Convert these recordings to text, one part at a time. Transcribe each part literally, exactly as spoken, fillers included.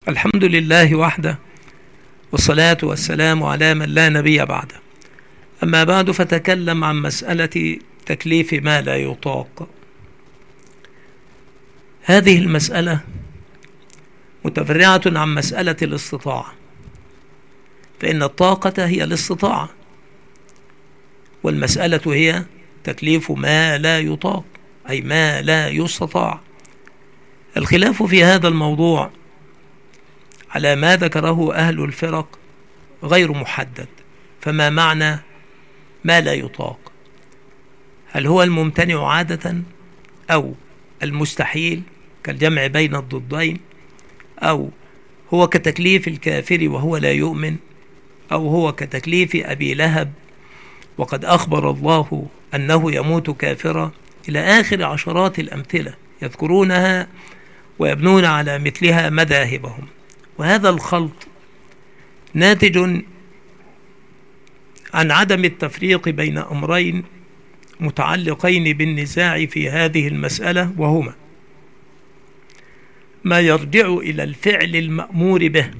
الحمد لله وحده، والصلاة والسلام على من لا نبي بعده. أما بعد، فتكلم عن مسألة تكليف ما لا يطاق. هذه المسألة متفرعة عن مسألة الاستطاعة، فإن الطاقة هي الاستطاعة، والمسألة هي تكليف ما لا يطاق، أي ما لا يستطاع. الخلاف في هذا الموضوع على ما ذكره أهل الفرق غير محدد. فما معنى ما لا يطاق؟ هل هو الممتنع عادة، أو المستحيل كالجمع بين الضدين، أو هو كتكليف الكافر وهو لا يؤمن، أو هو كتكليف أبي لهب وقد أخبر الله أنه يموت كافرا، إلى آخر عشرات الأمثلة يذكرونها ويبنون على مثلها مذاهبهم. وهذا الخلط ناتج عن عدم التفريق بين أمرين متعلقين بالنزاع في هذه المسألة، وهما ما يرجع إلى الفعل المأمور به،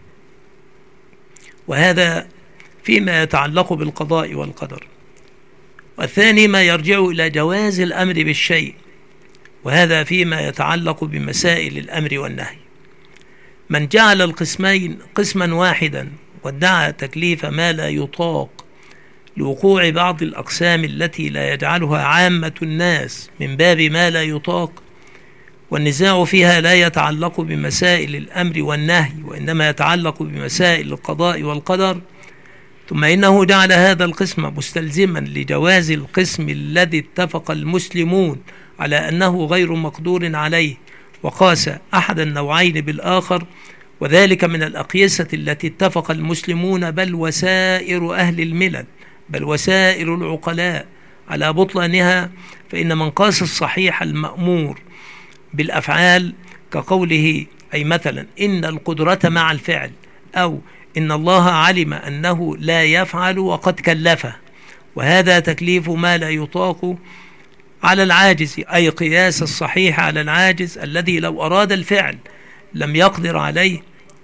وهذا فيما يتعلق بالقضاء والقدر، والثاني ما يرجع إلى جواز الأمر بالشيء، وهذا فيما يتعلق بمسائل الأمر والنهي. من جعل القسمين قسما واحدا وادعى تكليف ما لا يطاق لوقوع بعض الأقسام التي لا يجعلها عامة الناس من باب ما لا يطاق، والنزاع فيها لا يتعلق بمسائل الأمر والنهي، وإنما يتعلق بمسائل القضاء والقدر، ثم إنه جعل هذا القسم مستلزما لجواز القسم الذي اتفق المسلمون على أنه غير مقدور عليه، وقاس أحد النوعين بالآخر، وذلك من الأقيسة التي اتفق المسلمون بل وسائر أهل الملل بل وسائر العقلاء على بطلانها. فإن من قاس الصحيح المأمور بالأفعال كقوله، أي مثلا إن القدرة مع الفعل، أو إن الله علم أنه لا يفعل وقد كلفه، وهذا تكليف ما لا يطاق، على العاجز، أي قياس الصحيح على العاجز الذي لو أراد الفعل لم يقدر عليه،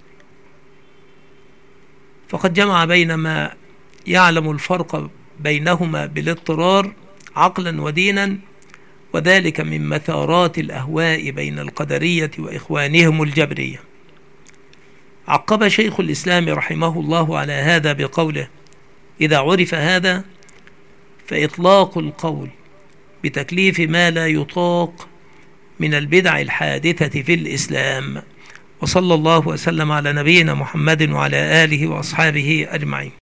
فقد جمع بين ما يعلم الفرق بينهما بالاضطرار عقلا ودينا، وذلك من مثارات الأهواء بين القدرية وإخوانهم الجبرية. عقب شيخ الإسلام رحمه الله على هذا بقوله: إذا عرف هذا فإطلاق القول بتكليف ما لا يطاق من البدع الحادثة في الإسلام. وصلى الله وسلم على نبينا محمد وعلى آله وأصحابه أجمعين.